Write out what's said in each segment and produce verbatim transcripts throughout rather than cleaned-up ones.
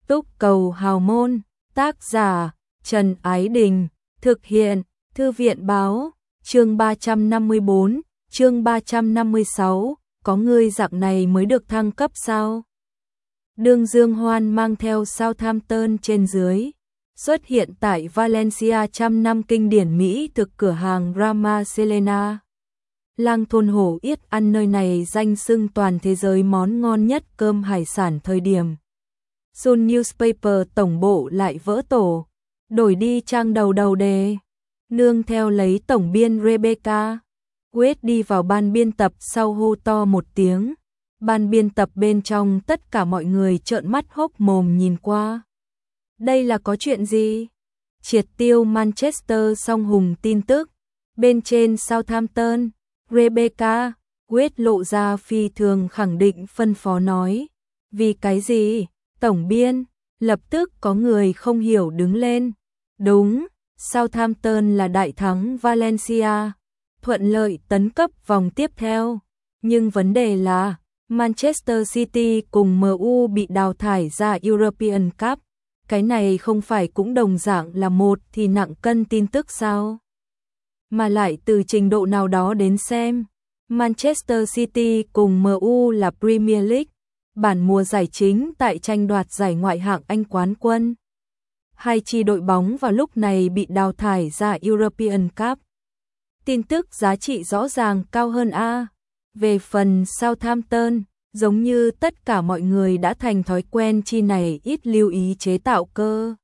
Túc Cầu Hào Môn, tác giả Trần Ái Đình, thực hiện Thư viện Báo, chương ba trăm năm mươi bốn, chương ba trăm năm mươi sáu, có người dạng này mới được thăng cấp sao? Đường Dương Hoan mang theo Southampton trên dưới, xuất hiện tại Valencia trăm năm kinh điển Mỹ thực cửa hàng Rama Selena. Lang thôn hổ yết ăn nơi này danh xưng toàn thế giới món ngon nhất cơm hải sản thời điểm. Sun Newspaper tổng bộ lại vỡ tổ, đổi đi trang đầu đầu đề. Nương theo lấy tổng biên Rebecca, Wade đi vào ban biên tập sau hô to một tiếng. Ban biên tập bên trong tất cả mọi người trợn mắt hốc mồm nhìn qua. Đây là có chuyện gì? Triệt tiêu Manchester song hùng tin tức. Bên trên Southampton, Rebecca, Wade lộ ra phi thường khẳng định phân phó nói. Vì cái gì? Tổng biên, lập tức có người không hiểu đứng lên. Đúng, Southampton là đại thắng Valencia, thuận lợi tấn cấp vòng tiếp theo. Nhưng vấn đề là Manchester City cùng em u bị đào thải ra European Cup. Cái này không phải cũng đồng dạng là một thì nặng cân tin tức sao? Mà lại từ trình độ nào đó đến xem, Manchester City cùng em u là Premier League, bản mùa giải chính tại tranh đoạt giải ngoại hạng Anh quán quân. Hai chi đội bóng vào lúc này bị đào thải ra European Cup. Tin tức giá trị rõ ràng cao hơn a. Về phần Southampton, giống như tất cả mọi người đã thành thói quen chi này ít lưu ý chế tạo cơ.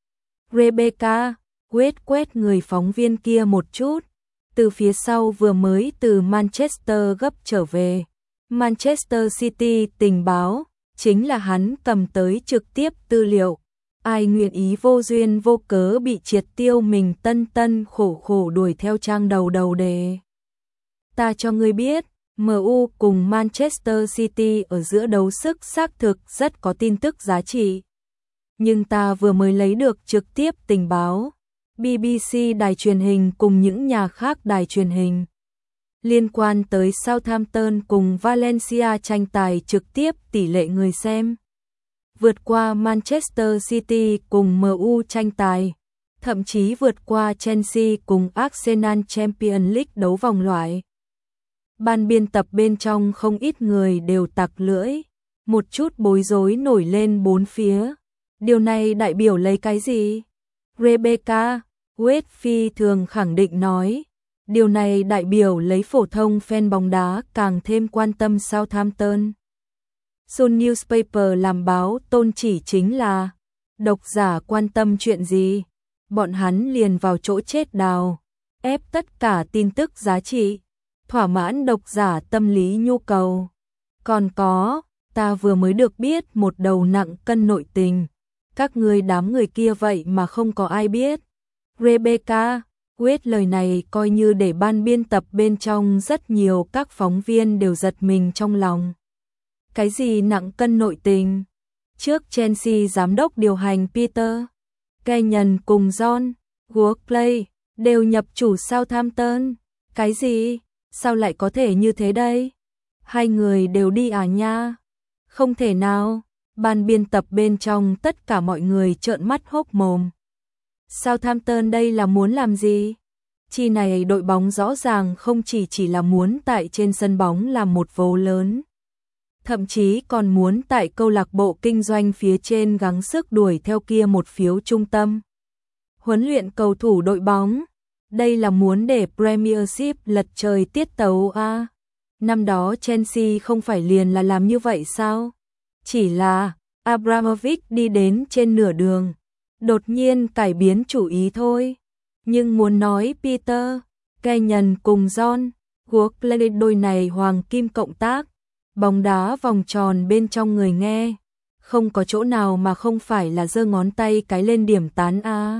Rebecca, quét quét người phóng viên kia một chút, từ phía sau vừa mới từ Manchester gấp trở về. Manchester City tình báo, chính là hắn cầm tới trực tiếp tư liệu. Ai nguyện ý vô duyên vô cớ bị triệt tiêu mình tân tân khổ khổ đuổi theo trang đầu đầu đề. Ta cho ngươi biết, em u cùng Manchester City ở giữa đấu sức xác thực rất có tin tức giá trị. Nhưng ta vừa mới lấy được trực tiếp tình báo, bê bê xê đài truyền hình cùng những nhà khác đài truyền hình. Liên quan tới Southampton cùng Valencia tranh tài trực tiếp tỷ lệ người xem. Vượt qua Manchester City cùng em u tranh tài, thậm chí vượt qua Chelsea cùng Arsenal Champions League đấu vòng loại. Ban biên tập bên trong không ít người đều tặc lưỡi, một chút bối rối nổi lên bốn phía. Điều này đại biểu lấy cái gì? Rebecca, Wade phi thường khẳng định nói. Điều này đại biểu lấy phổ thông fan bóng đá càng thêm quan tâm Southampton. Sun Newspaper làm báo tôn chỉ chính là độc giả quan tâm chuyện gì, bọn hắn liền vào chỗ chết đào, ép tất cả tin tức giá trị, thỏa mãn độc giả tâm lý nhu cầu. Còn có, ta vừa mới được biết một đầu nặng cân nội tình, các ngươi đám người kia vậy mà không có ai biết. Rebecca, quyết lời này coi như để ban biên tập bên trong rất nhiều các phóng viên đều giật mình trong lòng. Cái gì nặng cân nội tình? Trước Chelsea giám đốc điều hành Peter Kenyon cùng John Workley đều nhập chủ Southampton. Cái gì? Sao lại có thể như thế đây? Hai người đều đi à nha? Không thể nào. Ban biên tập bên trong tất cả mọi người trợn mắt hốc mồm. Southampton đây là muốn làm gì? Chi này đội bóng rõ ràng không chỉ chỉ là muốn tại trên sân bóng làm một vố lớn, thậm chí còn muốn tại câu lạc bộ kinh doanh phía trên gắng sức đuổi theo kia một phiếu trung tâm. Huấn luyện cầu thủ đội bóng, đây là muốn để Premiership lật trời tiết tấu a. Năm đó Chelsea không phải liền là làm như vậy sao? Chỉ là Abramovich đi đến trên nửa đường, đột nhiên cải biến chủ ý thôi. Nhưng muốn nói Peter Kenyon cùng John Workley đôi này hoàng kim cộng tác, bóng đá vòng tròn bên trong người nghe, không có chỗ nào mà không phải là giơ ngón tay cái lên điểm tán a.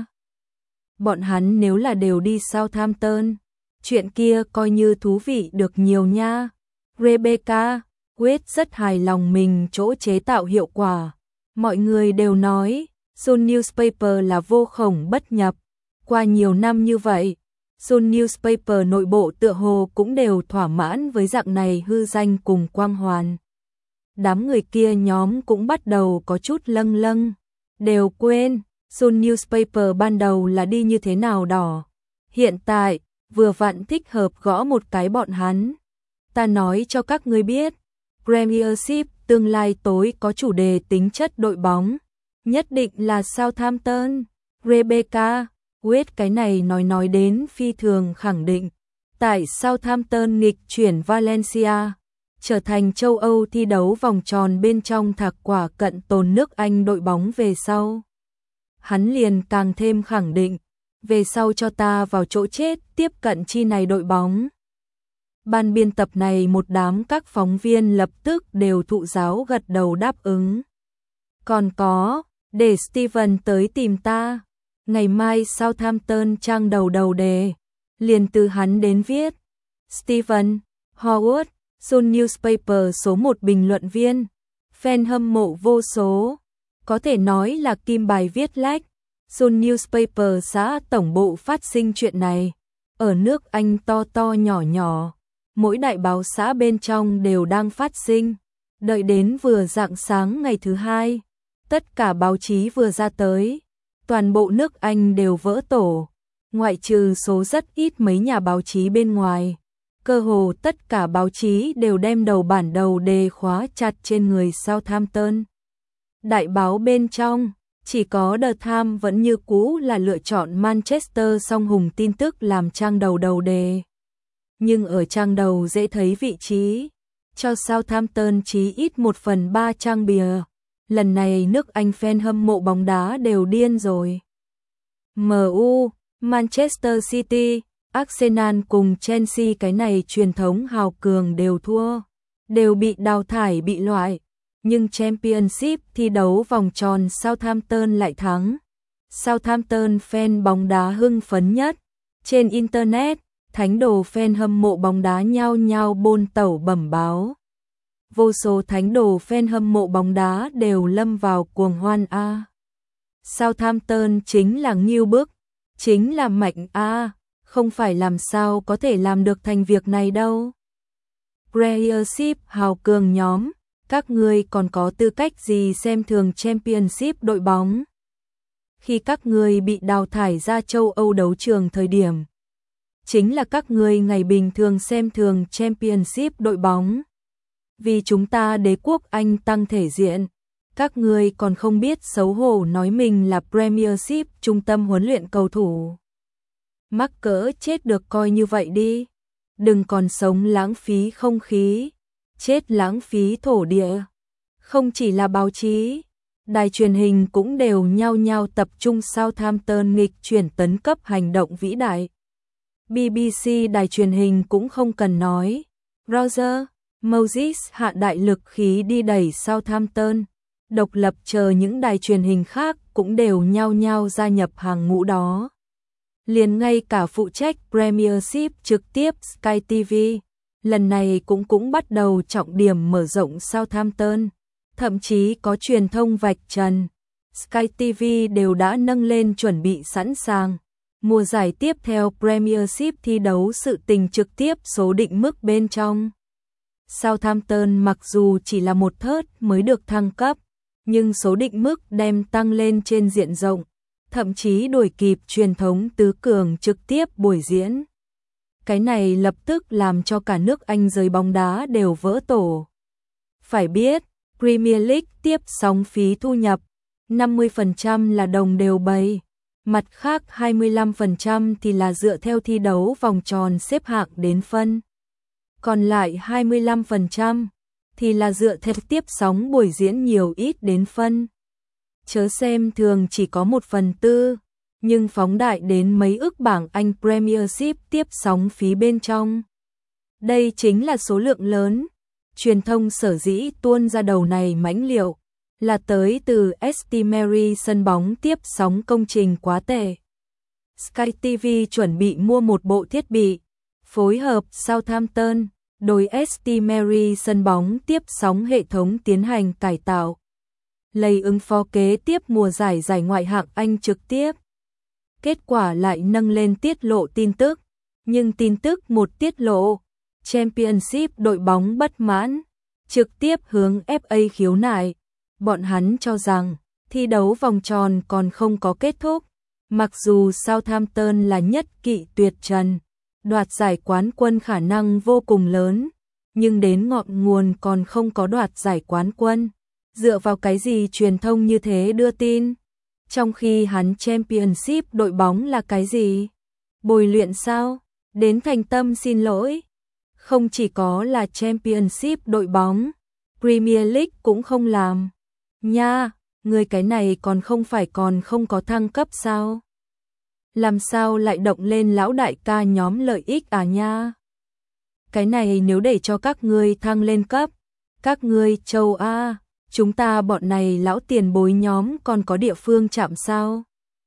Bọn hắn nếu là đều đi Southampton, chuyện kia coi như thú vị được nhiều nha. Rebecca, Wade rất hài lòng mình chỗ chế tạo hiệu quả. Mọi người đều nói, Sun Newspaper là vô khổng bất nhập. Qua nhiều năm như vậy, Sun Newspaper nội bộ tựa hồ cũng đều thỏa mãn với dạng này hư danh cùng quang hoàn. Đám người kia nhóm cũng bắt đầu có chút lâng lâng, đều quên, Sun Newspaper ban đầu là đi như thế nào đỏ. Hiện tại, vừa vặn thích hợp gõ một cái bọn hắn. Ta nói cho các ngươi biết, Premiership tương lai tối có chủ đề tính chất đội bóng, nhất định là Southampton. Rebecca Witt cái này nói nói đến phi thường khẳng định, tại Southampton nghịch chuyển Valencia, trở thành châu Âu thi đấu vòng tròn bên trong thạc quả cận tồn nước Anh đội bóng về sau. Hắn liền càng thêm khẳng định, về sau cho ta vào chỗ chết tiếp cận chi này đội bóng. Ban biên tập này một đám các phóng viên lập tức đều thụ giáo gật đầu đáp ứng. Còn có, để Steven tới tìm ta. Ngày mai Southampton trang đầu đầu đề, liền từ hắn đến viết. Steven Howard, Sun Newspaper số một bình luận viên, fan hâm mộ vô số, có thể nói là kim bài viết lách. Sun Newspaper xã tổng bộ phát sinh chuyện này, ở nước Anh to to nhỏ nhỏ, mỗi đại báo xã bên trong đều đang phát sinh. Đợi đến vừa rạng sáng ngày thứ hai, tất cả báo chí vừa ra tới, toàn bộ nước Anh đều vỡ tổ, ngoại trừ số rất ít mấy nhà báo chí bên ngoài. Cơ hồ tất cả báo chí đều đem đầu bản đầu đề khóa chặt trên người Southampton. Đại báo bên trong, chỉ có The Times vẫn như cũ là lựa chọn Manchester song hùng tin tức làm trang đầu đầu đề. Nhưng ở trang đầu dễ thấy vị trí, cho Southampton chí ít một phần ba trang bìa. Lần này nước Anh fan hâm mộ bóng đá đều điên rồi. em u, Manchester City, Arsenal cùng Chelsea cái này truyền thống hào cường đều thua, đều bị đào thải bị loại. Nhưng Championship thi đấu vòng tròn Southampton lại thắng. Southampton fan bóng đá hưng phấn nhất. Trên Internet, thánh đồ fan hâm mộ bóng đá nhao nhao bôn tẩu bẩm báo. Vô số thánh đồ fan hâm mộ bóng đá đều lâm vào cuồng hoan a. Southampton chính là nghiêu bức, chính là mạnh a, không phải làm sao có thể làm được thành việc này đâu. Premiership hào cường nhóm, các ngươi còn có tư cách gì xem thường Championship đội bóng? Khi các ngươi bị đào thải ra châu Âu đấu trường thời điểm, chính là các ngươi ngày bình thường xem thường Championship đội bóng. Vì chúng ta đế quốc Anh tăng thể diện, các ngươi còn không biết xấu hổ nói mình là Premiership trung tâm huấn luyện cầu thủ. Mắc cỡ chết được coi như vậy đi, đừng còn sống lãng phí không khí, chết lãng phí thổ địa. Không chỉ là báo chí, đài truyền hình cũng đều nhao nhao tập trung Southampton nghịch chuyển tấn cấp hành động vĩ đại. bê bê xê đài truyền hình cũng không cần nói, Roger Moses hạ đại lực khí đi đẩy Southampton, độc lập chờ những đài truyền hình khác cũng đều nhao nhao gia nhập hàng ngũ đó. Liền ngay cả phụ trách Premiership trực tiếp Sky ti vi, lần này cũng cũng bắt đầu trọng điểm mở rộng Southampton, thậm chí có truyền thông vạch trần. Sky ti vi đều đã nâng lên chuẩn bị sẵn sàng. Mùa giải tiếp theo Premiership thi đấu sự tình trực tiếp số định mức bên trong. Southampton mặc dù chỉ là một thớt mới được thăng cấp, nhưng số định mức đem tăng lên trên diện rộng, thậm chí đuổi kịp truyền thống tứ cường trực tiếp buổi diễn. Cái này lập tức làm cho cả nước Anh giới bóng đá đều vỡ tổ. Phải biết, Premier League tiếp sóng phí thu nhập, năm mươi phần trăm là đồng đều bày, mặt khác hai mươi lăm phần trăm thì là dựa theo thi đấu vòng tròn xếp hạng đến phân. Còn lại hai mươi lăm phần trăm thì là dựa theo tiếp sóng buổi diễn nhiều ít đến phân. Chớ xem thường chỉ có một phần tư, nhưng phóng đại đến mấy ức bảng Anh Premiership tiếp sóng phí bên trong. Đây chính là số lượng lớn. Truyền thông sở dĩ tuôn ra đầu này mãnh liệu, là tới từ ét tê Mary sân bóng tiếp sóng công trình quá tệ. Sky ti vi chuẩn bị mua một bộ thiết bị, phối hợp Southampton, đối ét tê Mary sân bóng tiếp sóng hệ thống tiến hành cải tạo. Lấy ứng phó kế tiếp mùa giải giải ngoại hạng Anh trực tiếp. Kết quả lại nâng lên tiết lộ tin tức, nhưng tin tức một tiết lộ, Championship đội bóng bất mãn, trực tiếp hướng ép a khiếu nại. Bọn hắn cho rằng, Thi đấu vòng tròn còn không có kết thúc. Mặc dù Southampton là nhất kỵ tuyệt trần, đoạt giải quán quân khả năng vô cùng lớn, nhưng đến ngọn nguồn còn không có đoạt giải quán quân. Dựa vào cái gì truyền thông như thế đưa tin? Trong khi hắn Championship đội bóng là cái gì? Bồi luyện sao? Đến thành tâm xin lỗi. Không chỉ có là Championship đội bóng, Premier League cũng không làm. Nha, người cái này còn không phải còn không có thăng cấp sao? Làm sao lại động lên lão đại ca nhóm lợi ích à nha? Cái này nếu để cho các ngươi thăng lên cấp, các ngươi châu A, chúng ta bọn này lão tiền bối nhóm còn có địa phương chạm sao?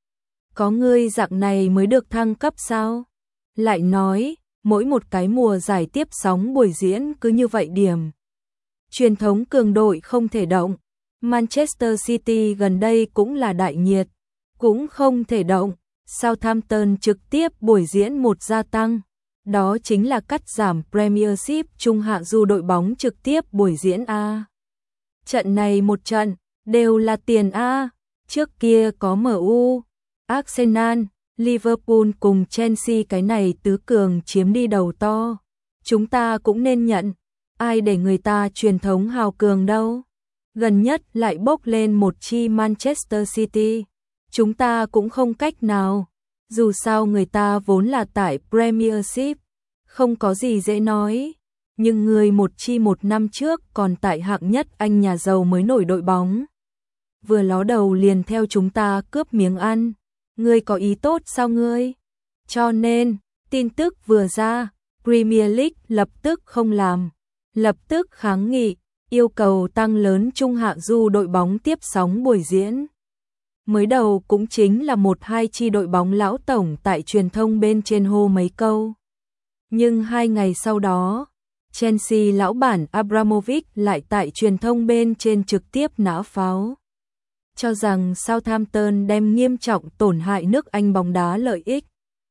Có ngươi dạng này mới được thăng cấp sao? Lại nói, mỗi một cái mùa giải tiếp sóng buổi diễn cứ như vậy điểm. Truyền thống cường đội không thể động. Manchester City gần đây cũng là đại nhiệt, cũng không thể động. Southampton trực tiếp buổi diễn một gia tăng. Đó chính là cắt giảm Premiership trung hạ du đội bóng trực tiếp buổi diễn A. Trận này một trận, đều là tiền A. Trước kia có em u, Arsenal, Liverpool cùng Chelsea cái này tứ cường chiếm đi đầu to. Chúng ta cũng nên nhận, ai để người ta truyền thống hào cường đâu. Gần nhất lại bốc lên một chi Manchester City. Chúng ta cũng không cách nào. Dù sao người ta vốn là tại Premiership, không có gì dễ nói. Nhưng người một chi một năm trước còn tại hạng nhất Anh nhà giàu mới nổi đội bóng. Vừa ló đầu liền theo chúng ta cướp miếng ăn. Ngươi có ý tốt sao ngươi? Cho nên, tin tức vừa ra, Premier League lập tức không làm. Lập tức kháng nghị, yêu cầu tăng lớn trung hạ du đội bóng tiếp sóng buổi diễn. Mới đầu cũng chính là một hai chi đội bóng lão tổng tại truyền thông bên trên hô mấy câu. Nhưng hai ngày sau đó, Chelsea lão bản Abramovich lại tại truyền thông bên trên trực tiếp nã pháo. Cho rằng Southampton đem nghiêm trọng tổn hại nước Anh bóng đá lợi ích.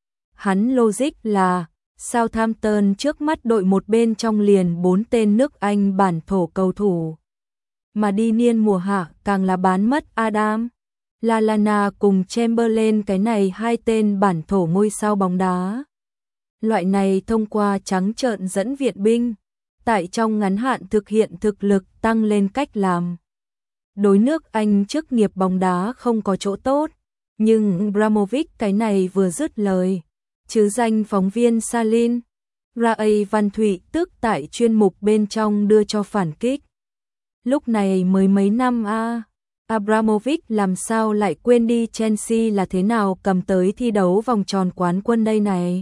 Hắn logic là Southampton trước mắt đội một bên trong liền bốn tên nước Anh bản thổ cầu thủ. Mà đi niên mùa hạ càng là bán mất Adam, Lallana cùng Chamberlain cái này hai tên bản thổ ngôi sao bóng đá. Loại này thông qua trắng trợn dẫn viện binh, tại trong ngắn hạn thực hiện thực lực tăng lên cách làm. Đối nước Anh chức nghiệp bóng đá không có chỗ tốt, nhưng Abramovich cái này vừa dứt lời, chứ danh phóng viên Salin, Ray Văn Thụy tức tại chuyên mục bên trong đưa cho phản kích. Lúc này mới mấy năm a, à, Abramovich làm sao lại quên đi Chelsea là thế nào cầm tới thi đấu vòng tròn quán quân đây này.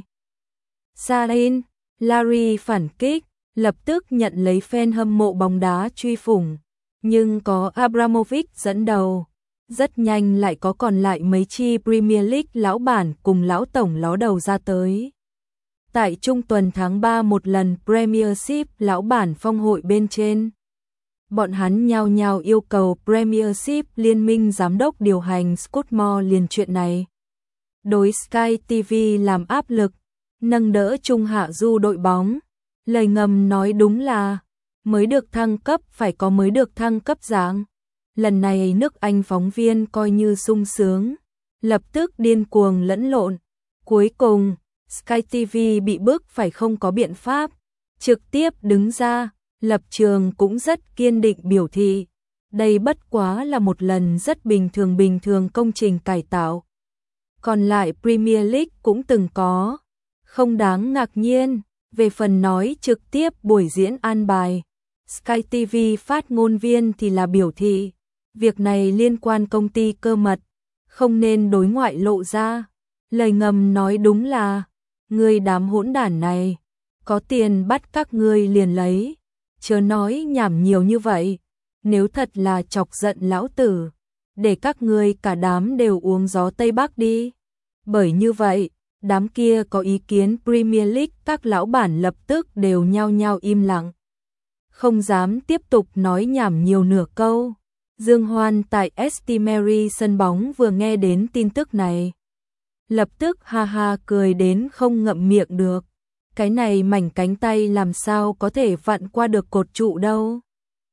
Salin, Larry phản kích, lập tức nhận lấy fan hâm mộ bóng đá truy phủng. Nhưng có Abramovich dẫn đầu, rất nhanh lại có còn lại mấy chi Premier League lão bản cùng lão tổng ló đầu ra tới. Tại trung tuần tháng ba một lần Premiership lão bản phong hội bên trên, bọn hắn nhao nhao yêu cầu Premiership liên minh giám đốc điều hành Scotmore liền chuyện này. Đối Sky ti vi làm áp lực, nâng đỡ trung hạ du đội bóng. Lời ngầm nói đúng là mới được thăng cấp phải có mới được thăng cấp dạng. Lần này nước Anh phóng viên coi như sung sướng, lập tức điên cuồng lẫn lộn. Cuối cùng, Sky ti vi bị bức phải không có biện pháp, trực tiếp đứng ra, lập trường cũng rất kiên định biểu thị. Đây bất quá là một lần rất bình thường bình thường công trình cải tạo. Còn lại Premier League cũng từng có, không đáng ngạc nhiên. Về phần nói trực tiếp buổi diễn an bài, Sky ti vi phát ngôn viên thì là biểu thị, việc này liên quan công ty cơ mật, không nên đối ngoại lộ ra. Lời ngầm nói đúng là, ngươi đám hỗn đản này, có tiền bắt các ngươi liền lấy, chớ nói nhảm nhiều như vậy, nếu thật là chọc giận lão tử, để các ngươi cả đám đều uống gió Tây Bắc đi. Bởi như vậy, đám kia có ý kiến Premier League các lão bản lập tức đều nhao nhao im lặng. Không dám tiếp tục nói nhảm nhiều nửa câu. Dương Hoan tại ét tê Mary sân bóng vừa nghe đến tin tức này. Lập tức ha ha cười đến không ngậm miệng được. Cái này mảnh cánh tay làm sao có thể vặn qua được cột trụ đâu.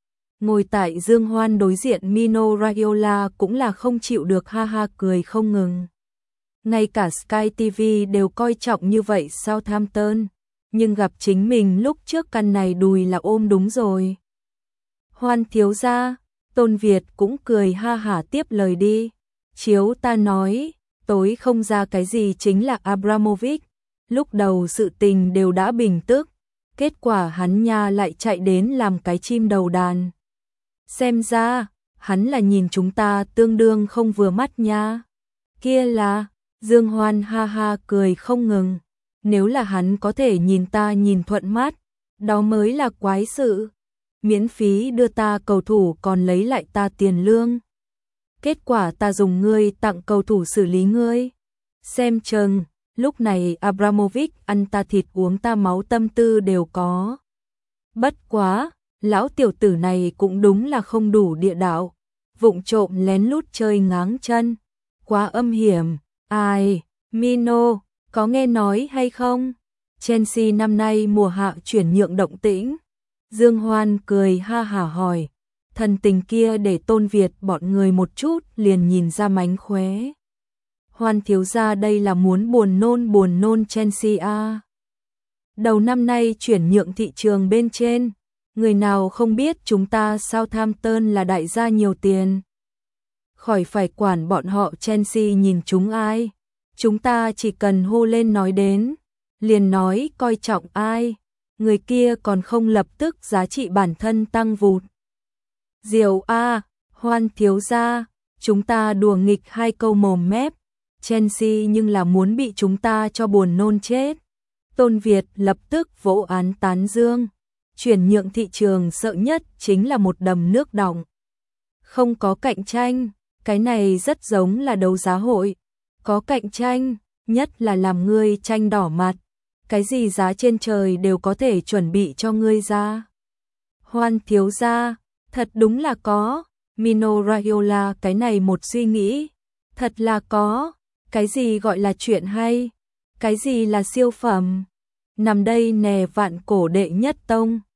Ngồi tại Dương Hoan đối diện Mino Raiola cũng là không chịu được ha ha cười không ngừng. Ngay cả Sky ti vi đều coi trọng như vậy Southampton, nhưng gặp chính mình lúc trước căn này đùi là ôm đúng rồi. Hoan thiếu gia, Tôn Việt cũng cười ha hả tiếp lời đi. Chiếu ta nói, tối không ra cái gì chính là Abramovich, lúc đầu sự tình đều đã bình tức, kết quả hắn nha lại chạy đến làm cái chim đầu đàn. Xem ra, hắn là nhìn chúng ta tương đương không vừa mắt nha. Kia là, Dương Hoan ha ha cười không ngừng. Nếu là hắn có thể nhìn ta nhìn thuận mắt, đó mới là quái sự. Miễn phí đưa ta cầu thủ còn lấy lại ta tiền lương. Kết quả ta dùng ngươi tặng cầu thủ xử lý ngươi. Xem chừng, lúc này Abramovich ăn ta thịt uống ta máu tâm tư đều có. Bất quá, lão tiểu tử này cũng đúng là không đủ địa đạo. Vụng trộm lén lút chơi ngáng chân. Quá âm hiểm. Ai, Mino, có nghe nói hay không? Chelsea năm nay mùa hạ chuyển nhượng động tĩnh. Dương Hoan cười ha hả hỏi. Thần tình kia để Tôn Việt bọn người một chút liền nhìn ra mánh khóe. Hoan thiếu gia đây là muốn buồn nôn buồn nôn Chelsea à. Đầu năm nay chuyển nhượng thị trường bên trên, người nào không biết chúng ta Southampton là đại gia nhiều tiền. Khỏi phải quản bọn họ Chelsea nhìn chúng ai, chúng ta chỉ cần hô lên nói đến, liền nói coi trọng ai, người kia còn không lập tức giá trị bản thân tăng vụt. Diệu a, Hoan thiếu gia, chúng ta đùa nghịch hai câu mồm mép, Chelsea nhưng là muốn bị chúng ta cho buồn nôn chết. Tôn Việt lập tức vỗ án tán dương, chuyển nhượng thị trường sợ nhất chính là một đầm nước đọng. Không có cạnh tranh, cái này rất giống là đấu giá hội, có cạnh tranh, nhất là làm ngươi tranh đỏ mặt, cái gì giá trên trời đều có thể chuẩn bị cho ngươi ra. Hoan thiếu gia, thật đúng là có, Mino Raiola cái này một suy nghĩ, thật là có, cái gì gọi là chuyện hay, cái gì là siêu phẩm, nằm đây nè vạn cổ đệ nhất tông.